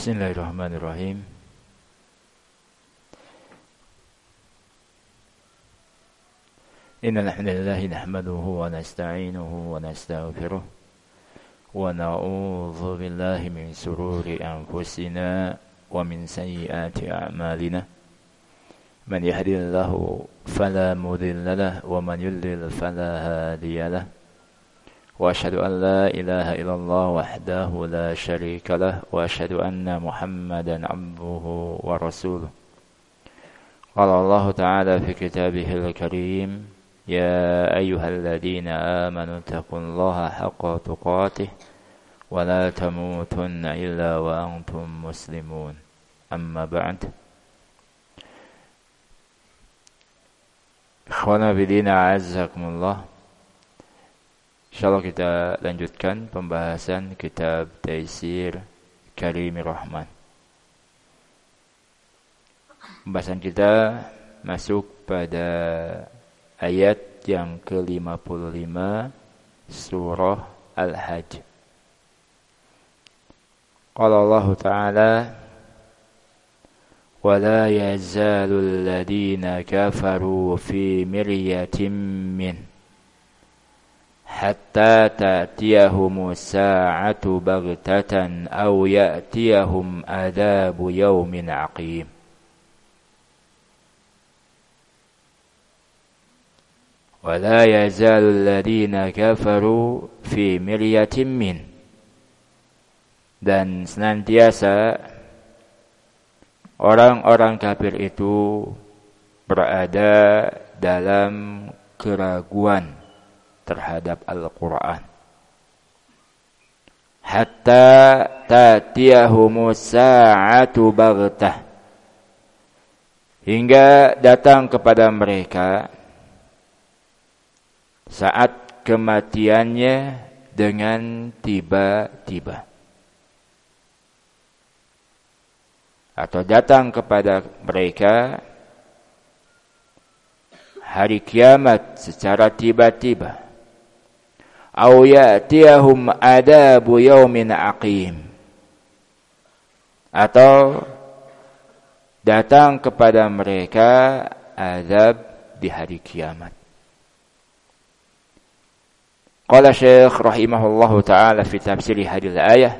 Bismillahirrahmanirrahim. Innal hamdalillah nahmaduhu wa nasta'inuhu wa nastaghfiruh wa na'udzu billahi min shururi anfusina wa min sayyiati a'malina. Man yahdihillahu fala mudilla lahu wa man yudlil fala hadiya lahu. وأشهد أن لا إله إلا الله وحده لا شريك له وأشهد أن محمدا عبده ورسوله. قال الله تعالى في كتابه الكريم يا أيها الذين آمنوا اتقوا الله حق تقاته ولا تموتن إلا وأنتم مسلمون. أما بعد. إخوانا بالدين أعزكم الله. Insyaallah kita lanjutkan pembahasan kitab Taisir Karimir Rahman. Pembahasan kita masuk pada ayat yang ke-55 surah Al-Hajj. Qala Allah Ta'ala wa la yazalul ladina kafaru fi miryatin min hatta ta'tiyahumus sa'atu baghtatan aw ya'tiyahum adzabu yaumin 'aqim. Wa la yazalul ladina kafaru fi miryatin min, dan senantiasa orang-orang kafir itu berada dalam keraguan terhadap Al-Quran. Hatta ta'tiyahumus sa'atu baghtah, hingga datang kepada mereka saat kematiannya dengan tiba-tiba, atau datang kepada mereka hari kiamat secara tiba-tiba. Au ya'tiyahum adabu yaumin 'aqim, atau datang kepada mereka azab di hari kiamat. Qala Syekh rahimahullahu ta'ala fi tafsir hadhihi al-ayah,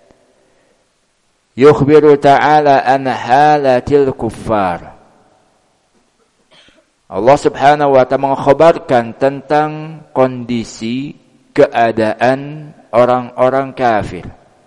yukhbiru ta'ala an halatil kuffar. Allah subhanahu wa ta'ala mengkhabarkan tentang kondisi keadaan orang-orang kafir.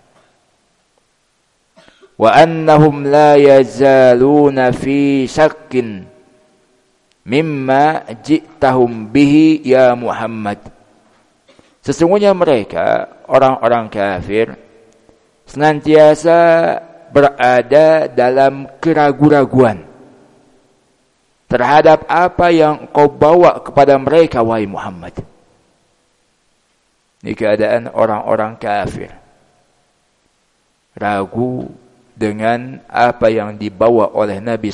Wa annahum la yazaluna fi syakkin mimma ji'tahum bihi ya Muhammad. Sesungguhnya mereka, orang-orang kafir, senantiasa berada dalam keraguan-raguan terhadap apa yang kau bawa kepada mereka, wahai Muhammad. Ini keadaan orang-orang kafir, ragu dengan apa yang dibawa oleh Nabi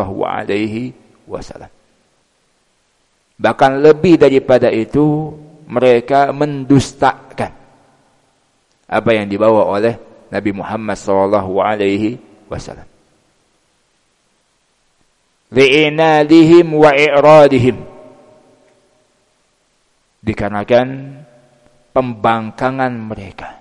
SAW. Bahkan lebih daripada itu, mereka mendustakan apa yang dibawa oleh Nabi Muhammad SAW. Li'inadihim wa i'radihim, dikarenakan pembangkangan mereka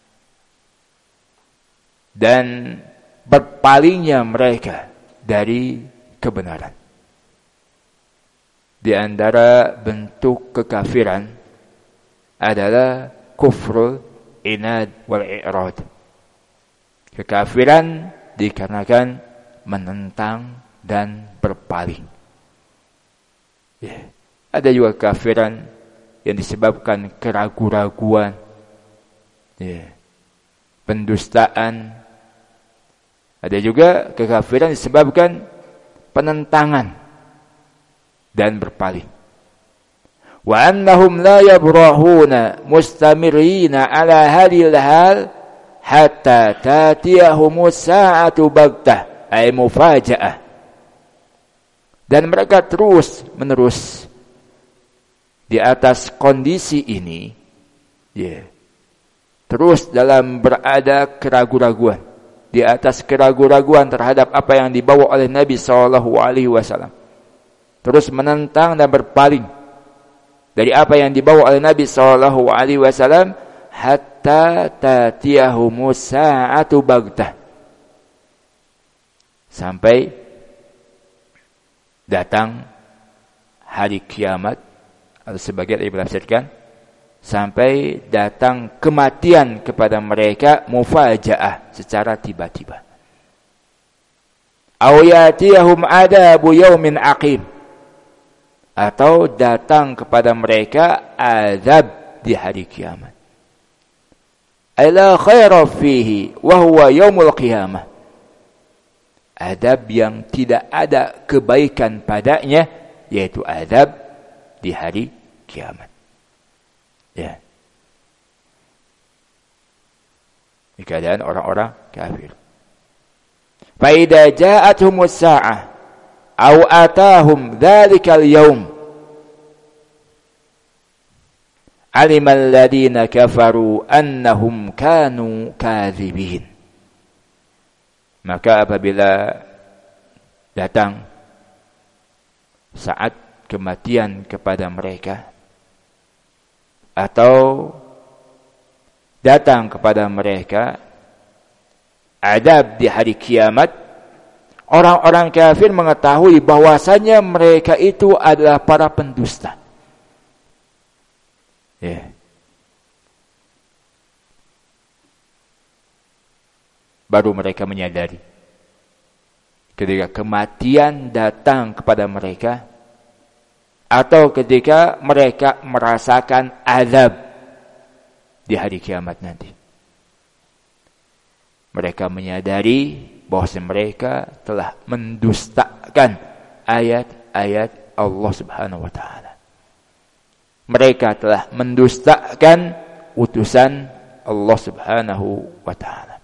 dan berpalingnya mereka dari kebenaran. Di antara bentuk kekafiran adalah kufrul inad wal i'rad. Kekafiran dikarenakan menentang dan berpaling. Ada juga kekafiran yang disebabkan keraguan-raguan, pendustaan. Ada juga kekafiran disebabkan penentangan dan berpaling. Wa annahum la yabrahuna mustamirina ala hadhil hal hatta tatiyahumus sa'atu baghtah ay mufaja'ah. Dan mereka terus menerus di atas kondisi ini, terus dalam berada keraguan-raguan, di atas keraguan-raguan terhadap apa yang dibawa oleh Nabi SAW. Terus menentang dan berpaling dari apa yang dibawa oleh Nabi SAW hatta tatiyahumus sa'atu baghtah, sampai datang hari kiamat, atau sebagian dari menafsirkan sampai datang kematian kepada mereka mufajaah, secara tiba-tiba. Aw yatiyahum adabu yaumin aqim, atau datang kepada mereka azab di hari kiamat. Ala khaira fihi wa huwa yaumul qiyamah, azab yang tidak ada kebaikan padanya, yaitu azab di hari kiamat. Ya. Ini keadaan orang-orang kafir. Fa idza ja'atuhumus sa'ah aw atahum dzalikal yaum alimal ladina kafaru annahum kanu kadzibin. Maka apabila datang saat kematian kepada mereka, atau datang kepada mereka adab di hari kiamat, orang-orang kafir mengetahui bahwasanya mereka itu adalah para pendusta. Ya. Baru mereka menyadari ketika kematian datang kepada mereka, atau ketika mereka merasakan azab di hari kiamat nanti. Mereka menyadari bahwa mereka telah mendustakan ayat-ayat Allah Subhanahu wa taala. Mereka telah mendustakan utusan Allah Subhanahu wa taala.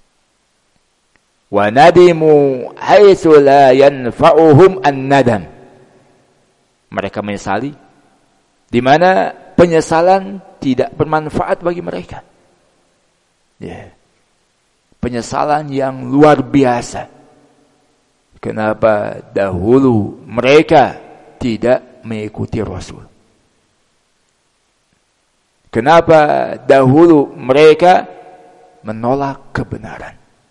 Wa nadimu haitsu la yanfa'uhum an-nadam. Mereka menyesali di mana penyesalan tidak bermanfaat bagi mereka. Ya. Penyesalan yang luar biasa. Kenapa dahulu mereka tidak mengikuti Rasul? Kenapa dahulu mereka menolak kebenaran?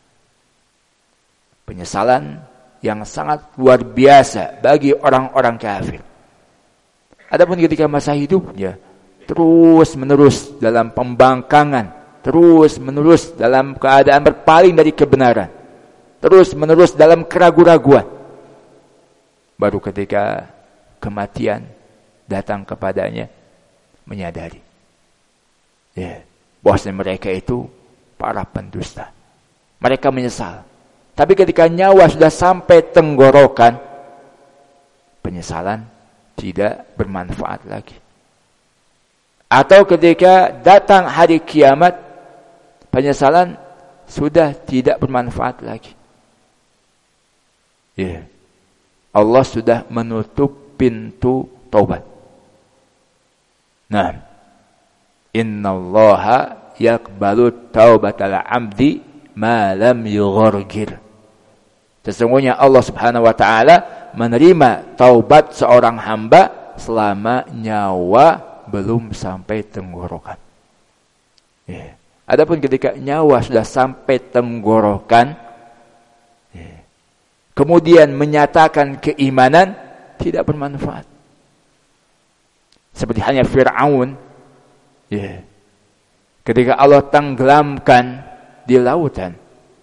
Penyesalan yang sangat luar biasa bagi orang-orang kafir. Adapun ketika masa hidupnya terus menerus dalam pembangkangan, terus menerus dalam keadaan berpaling dari kebenaran, terus menerus dalam keraguan-raguan, baru ketika kematian datang kepadanya menyadari bahwa mereka itu para pendusta. Mereka menyesal. Tapi ketika nyawa sudah sampai tenggorokan, penyesalan tidak bermanfaat lagi. Atau ketika datang hari kiamat, penyesalan sudah tidak bermanfaat lagi. Allah sudah menutup pintu taubat. Nah, innallaha yaqbalu taubatal 'abdi ma lam yughargir. Sesungguhnya Allah Subhanahu wa taala menerima taubat seorang hamba selama nyawa belum sampai tenggorokan. Adapun ketika nyawa sudah sampai tenggorokan, kemudian menyatakan keimanan, tidak bermanfaat. Seperti hanya Fir'aun, ketika Allah tenggelamkan di lautan,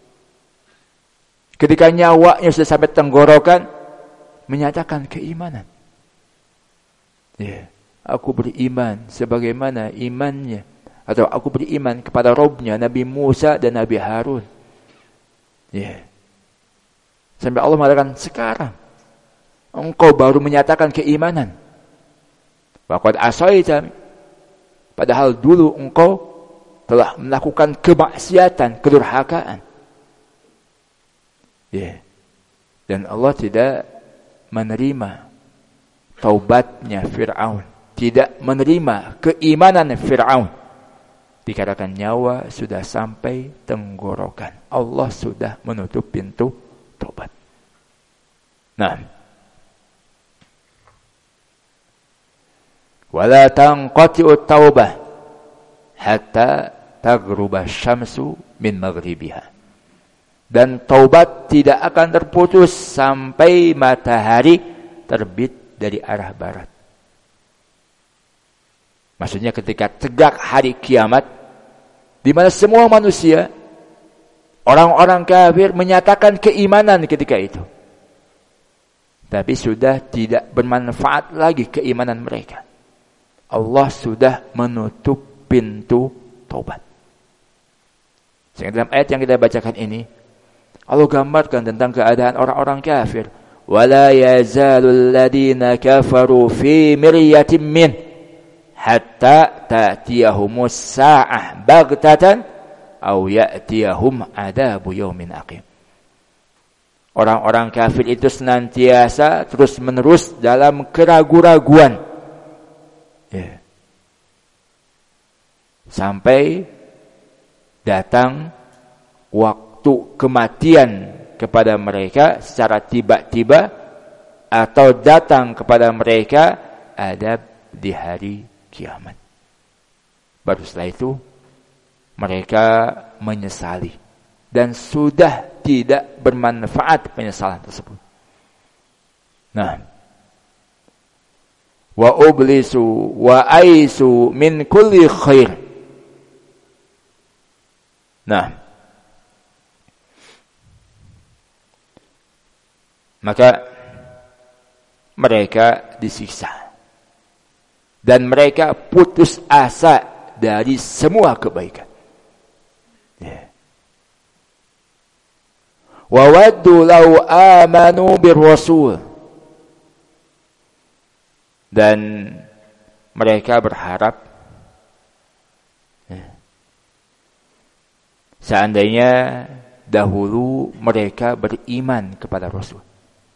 ketika nyawanya sudah sampai tenggorokan, menyatakan keimanan. Aku beriman sebagaimana imannya, atau aku beriman kepada Rabbnya Nabi Musa dan Nabi Harun. Sampai Allah mengatakan, sekarang engkau baru menyatakan keimanan. Waqad asaita, padahal dulu engkau telah melakukan kemaksiatan, kedurhakaan. Dan Allah tidak menerima taubatnya Fir'aun, tidak menerima keimanan Fir'aun. Dikarenakan nyawa sudah sampai tenggorokan. Allah sudah menutup pintu tobat. Nah, wala tanqati'ut taubah hatta taghruba syamsu min maghribiha. Dan taubat tidak akan terputus sampai matahari terbit dari arah barat. Maksudnya ketika tegak hari kiamat, di mana semua manusia, orang-orang kafir menyatakan keimanan ketika itu. Tapi sudah tidak bermanfaat lagi keimanan mereka. Allah sudah menutup pintu taubat. Sehingga dalam ayat yang kita bacakan ini, Allah gambarkan tentang keadaan orang-orang kafir. Wala yazalul ladina kafaru fi miryatin min hatta ta'tiyahumus sa'ah baghtatan aw ya'tiyahum adabu yaumin aqim. Orang-orang kafir itu senantiasa terus-menerus dalam keraguan-raguan. Ya. Sampai datang waktu kematian kepada mereka secara tiba-tiba atau datang kepada mereka adab di hari kiamat. Baru setelah itu mereka menyesali dan sudah tidak bermanfaat penyesalan tersebut. Nah, wa ublisu wa aisu min kulli khair. Nah, maka mereka disiksa dan mereka putus asa dari semua kebaikan. Wa waddu law amanu birrasul, dan mereka berharap seandainya dahulu mereka beriman kepada Rasul.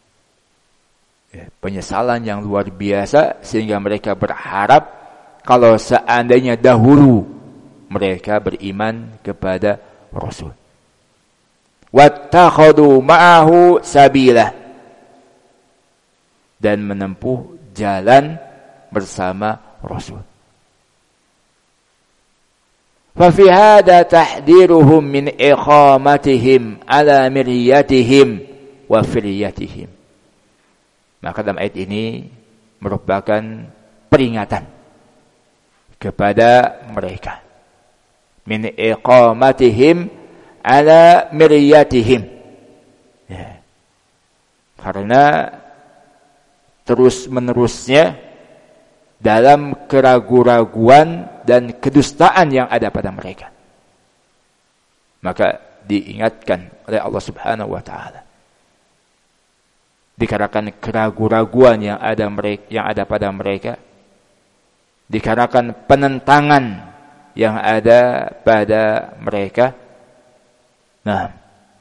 Penyesalan yang luar biasa sehingga mereka berharap kalau seandainya dahulu mereka beriman kepada Rasul. Wattakhadhu ma'ahu sabila, dan menempuh jalan bersama Rasul. Fa fi hadha tahdiruhum min iqamatihim ala miryatihim wa firyatihim. Maka dalam ayat ini merupakan peringatan kepada mereka. Min iqamatihim ala miryatihim. Ya. Karena terus-menerusnya dalam keraguan-raguan dan kedustaan yang ada pada mereka. Maka diingatkan oleh Allah Subhanahu wa taala. Dikarenakan keraguan-raguan yang ada pada mereka, dikarenakan penentangan yang ada pada mereka. Nah,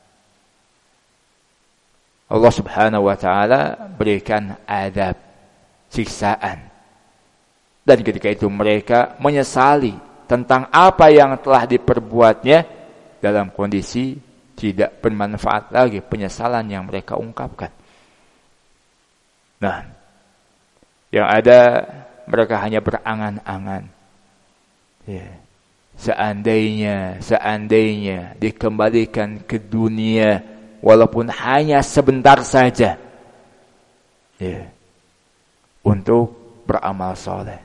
Allah Subhanahu wa taala berikan adab, siksaan. Dan ketika itu mereka menyesali tentang apa yang telah diperbuatnya dalam kondisi tidak bermanfaat lagi penyesalan yang mereka ungkapkan. Nah, yang ada mereka hanya berangan-angan. Ya. Seandainya dikembalikan ke dunia walaupun hanya sebentar saja. Ya. Untuk beramal soleh.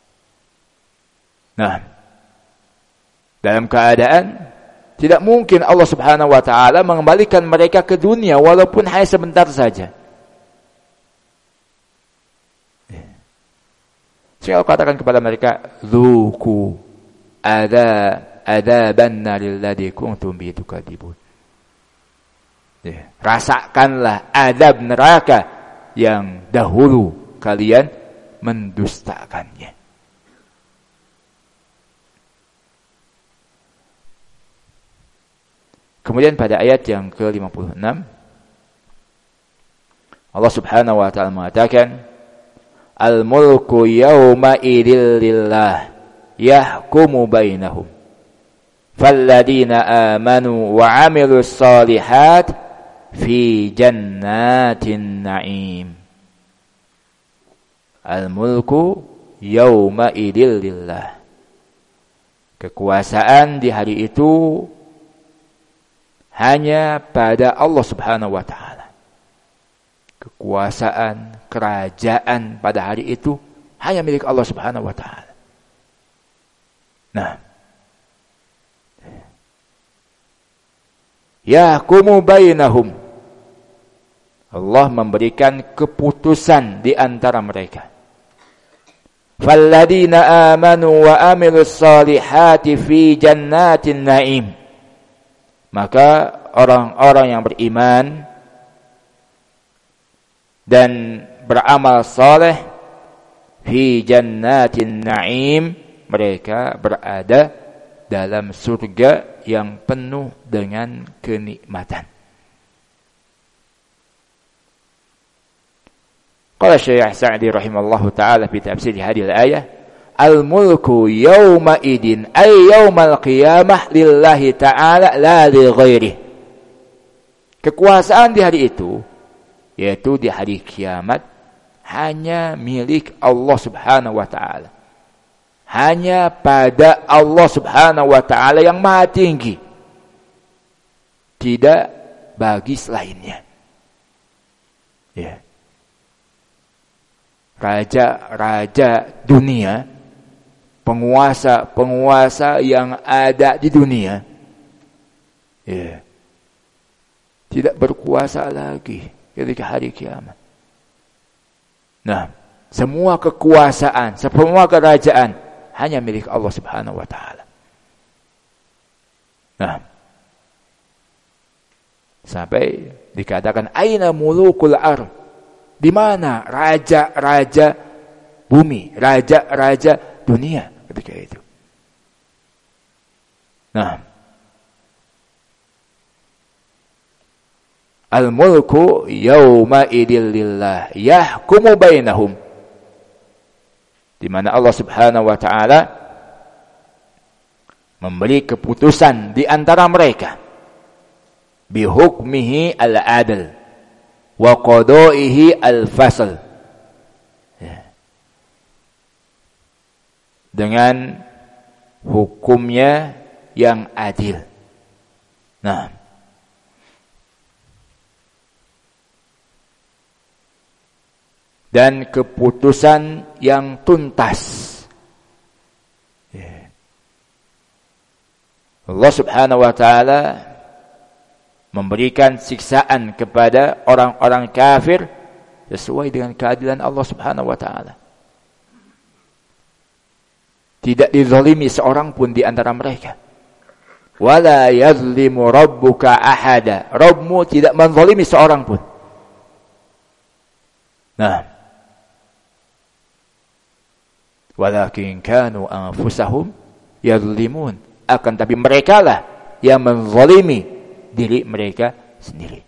Nah, dalam keadaan tidak mungkin Allah Subhanahu wa taala mengembalikan mereka ke dunia walaupun hanya sebentar saja. Sehingga Allah katakan kepada mereka, "Dzuqu adaban naril ladzi kuntum bihi tukadzibun." Rasakanlah adab neraka yang dahulu kalian mendustakannya. Kemudian pada ayat yang ke-56 Allah Subhanahu wa taala mengatakan, "Al-mulku yawma idzil lillah yahkumu bainahum Falladzina amanu wa 'amilus shalihat fi jannatin na'im. Al-mulku yauma idil lillah. Kekuasaan di hari itu hanya pada Allah Subhanahu wa taala. Kekuasaan, kerajaan pada hari itu hanya milik Allah Subhanahu wa taala. Nah, yahkumu bainahum. Allah memberikan keputusan di antara mereka. Falladzina amanu wa amilus salihati fi jannatin na'im. Maka orang-orang yang beriman dan beramal saleh fi jannatin na'im, mereka berada dalam surga yang penuh dengan kenikmatan. Qala Syekh Sa'di rahimallahu taala fi tafsir hadhihi al-ayah, al-mulku yawma idin ay yawmal qiyamah lillahi ta'ala la li ghairihi. Kekuasaan di hari itu, yaitu di hari kiamat, hanya milik Allah Subhanahu wa taala. Hanya pada Allah Subhanahu wa taala yang Maha Tinggi. Tidak bagi selainnya. Ya. Raja-raja dunia, penguasa-penguasa yang ada di dunia, ya, tidak berkuasa lagi ketika hari kiamat. Nah, semua kekuasaan, semua kerajaan hanya milik Allah Subhanahu wa taala. Nah, sampai dikatakan aina mulukul ardh. Di mana raja-raja bumi, raja-raja dunia ketika itu. Nah, al-mulku yawma idil lillah yahkumu bainahum. Di mana Allah Subhanahu wa taala memberi keputusan di antara mereka bihukmihi al-adl wa qada'ihi al-fasl, ya, dengan hukumnya yang adil. Nah, dan keputusan yang tuntas. Ya. Allah Subhanahu wa taala memberikan siksaan kepada orang-orang kafir sesuai dengan keadilan Allah Subhanahu wa taala. Tidak dizalimi seorang pun di antara mereka. Wala yazlimu rabbuka ahada. Rabbmu tidak menzalimi seorang pun. Nah, walakin kanu anfusahum yazlimun. Akan tapi merekalah yang menzalimi diri mereka sendiri.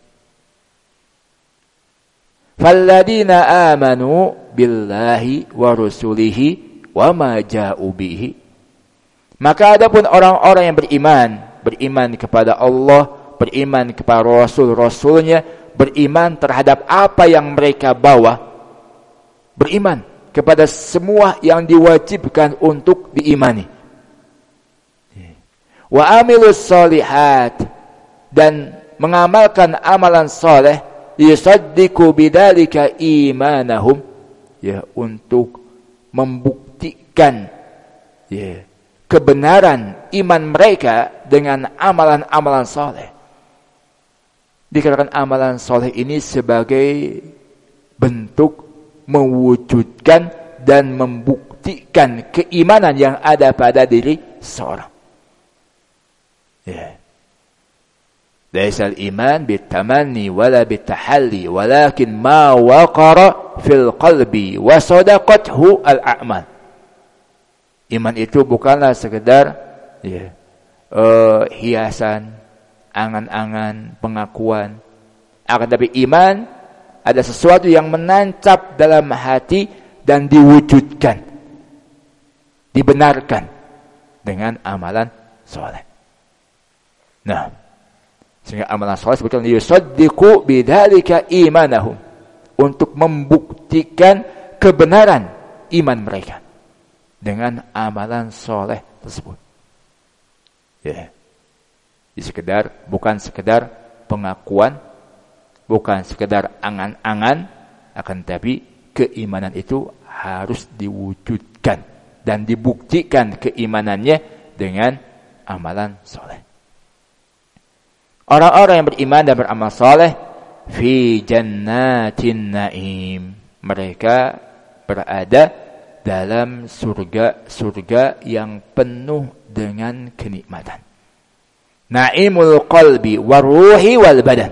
Falladzina amanu billahi wa rusulihi wa ma ja'u bihi. Maka adapun orang-orang yang beriman kepada Allah, beriman kepada rasul-rasulnya, beriman terhadap apa yang mereka bawa, beriman kepada semua yang diwajibkan untuk diimani. Wa amilus shalihat, dan mengamalkan amalan soleh, yusaddiqu bidzalika imanahum, ya, untuk membuktikan, ya, kebenaran iman mereka dengan amalan-amalan soleh. Dikatakan amalan soleh ini sebagai bentuk mewujudkan dan membuktikan keimanan yang ada pada diri seorang. Ya. Laisal iman bitamanni wala bitahalli walakin ma waqara fil qalbi wa sadaqathu al-a'mal. Iman itu bukanlah sekedar, ya, hiasan, angan-angan, pengakuan. Akan tapi iman ada sesuatu yang menancap dalam hati dan diwujudkan, dibenarkan dengan amalan soleh. Nah, sehingga amalan soleh sebutkan yusaddiqu bidzalika imanahum, untuk membuktikan kebenaran iman mereka dengan amalan soleh tersebut. Ya. Bukan sekedar pengakuan, bukan sekedar angan-angan, akan tapi keimanan itu harus diwujudkan dan dibuktikan keimanannya dengan amalan soleh. Orang-orang yang beriman dan beramal soleh fi jannatin naim, mereka berada dalam surga yang penuh dengan kenikmatan. Naimul qalbi waruhi wal badan,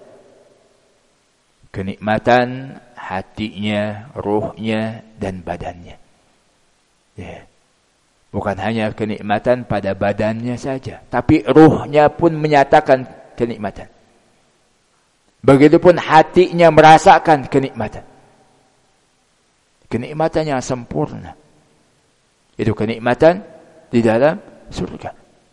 kenikmatan hatinya, ruhnya, dan badannya. Ya. Bukan hanya kenikmatan pada badannya saja, tapi ruhnya pun menyatakan kenikmatan. Begitupun hatinya merasakan kenikmatan. Kenikmatan yang sempurna. Itu kenikmatan di dalam surga.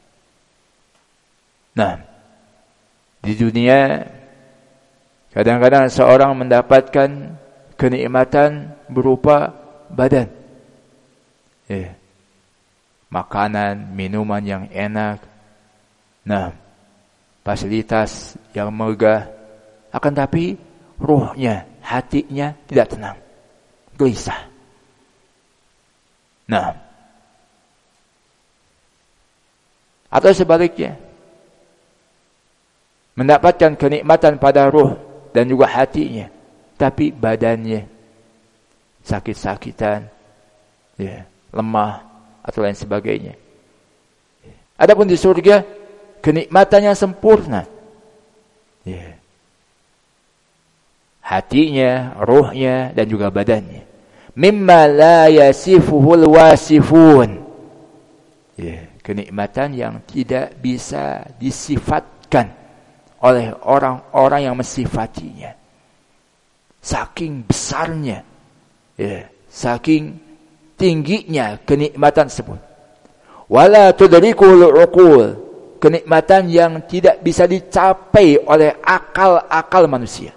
Nah, di dunia kadang-kadang seorang mendapatkan kenikmatan berupa badan. Ya. Makanan, minuman yang enak. Nah, fasilitas yang megah. Akan tapi ruhnya, hatinya tidak tenang, gelisah. Nah, atau sebaliknya, mendapatkan kenikmatan pada ruh dan juga hatinya, tapi badannya sakit-sakitan, ya, lemah atau lain sebagainya. Adapun di surga kenikmatannya sempurna, ya. Hatinya, ruhnya, dan juga badannya. Mimma la yasifuhul wasifun. Ya, kenikmatan yang tidak bisa disifatkan oleh orang-orang yang mensifatinya. Saking besarnya, ya, saking tingginya kenikmatan tersebut. Wala tudrikul uqul, kenikmatan yang tidak bisa dicapai oleh akal-akal manusia.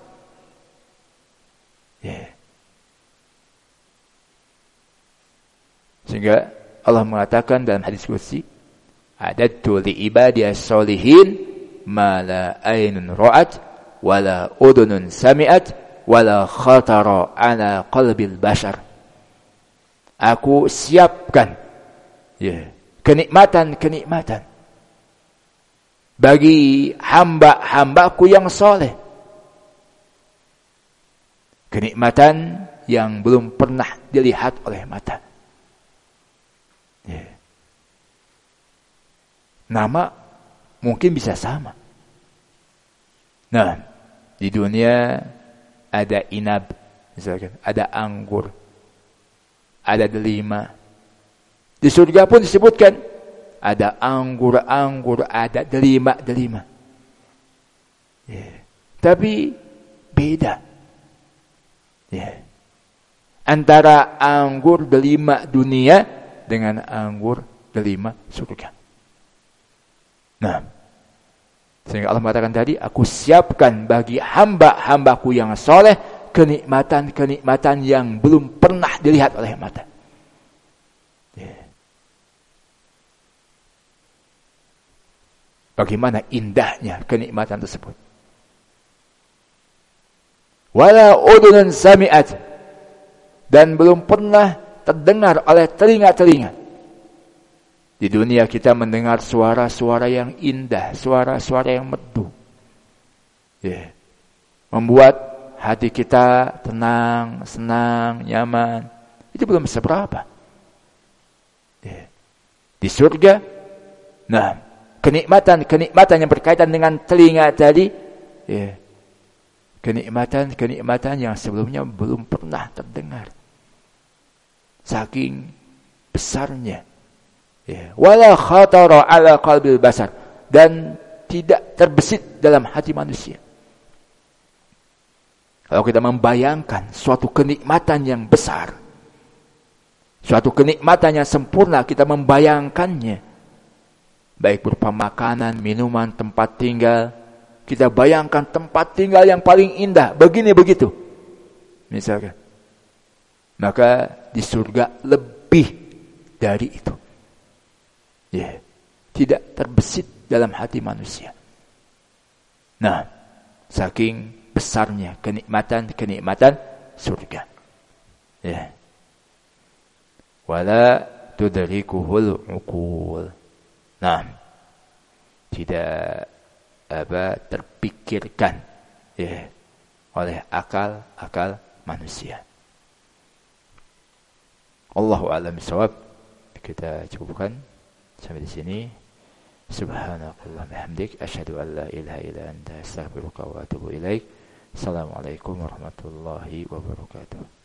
Yeah. Sehingga Allah mengatakan dalam hadis qudsi, "Adattu li ibadiyas sholihin ma la aynun ra'at wa la udhunun sami'at wa la khatara ala qalbil bashar." Aku siapkan, ya, kenikmatan-kenikmatan bagi hamba-hambaku yang soleh. Kenikmatan yang belum pernah dilihat oleh mata. Yeah. Nama mungkin bisa sama. Nah, di dunia ada inab, misalkan, ada anggur, ada delima. Di surga pun disebutkan ada anggur-anggur, ada delima-delima. Yeah. Tapi beda. Ya. Antara anggur delima dunia dengan anggur delima surga. Nah, sehingga Allah mengatakan tadi, aku siapkan bagi hamba-hambaku yang soleh kenikmatan-kenikmatan yang belum pernah dilihat oleh mata. Ya. Bagaimana indahnya kenikmatan tersebut. Wala udhunun sami'at, dan belum pernah terdengar oleh telinga-telinga. Di dunia kita mendengar suara-suara yang indah, suara-suara yang merdu, yeah, membuat hati kita tenang, senang, nyaman. Itu belum seberapa. Yeah. Di surga, nah, kenikmatan-kenikmatan yang berkaitan dengan telinga tadi, yeah, kenikmatan-kenikmatan yang sebelumnya belum pernah terdengar. Saking besarnya. Ya. Wala khatara ala qalbil basar, dan tidak terbesit dalam hati manusia. Kalau kita membayangkan suatu kenikmatan yang besar, suatu kenikmatan yang sempurna, kita membayangkannya, baik berupa makanan, minuman, tempat tinggal. Kita bayangkan tempat tinggal yang paling indah, begini begitu. Misalkan. Maka di surga lebih dari itu. Ya, tidak terbesit dalam hati manusia. Nah, saking besarnya kenikmatan surga. Ya. Wala tudrikuhul uqul. Nah, tidak terpikirkan ya oleh akal manusia. Allahu a'lam bishawab. Kita cukupkan sampai di sini. Subhanakallah bihamdik asyhadu an la ilaha illa anta astaghfiruka wa atubu ilaik. Assalamualaikum warahmatullahi wabarakatuh.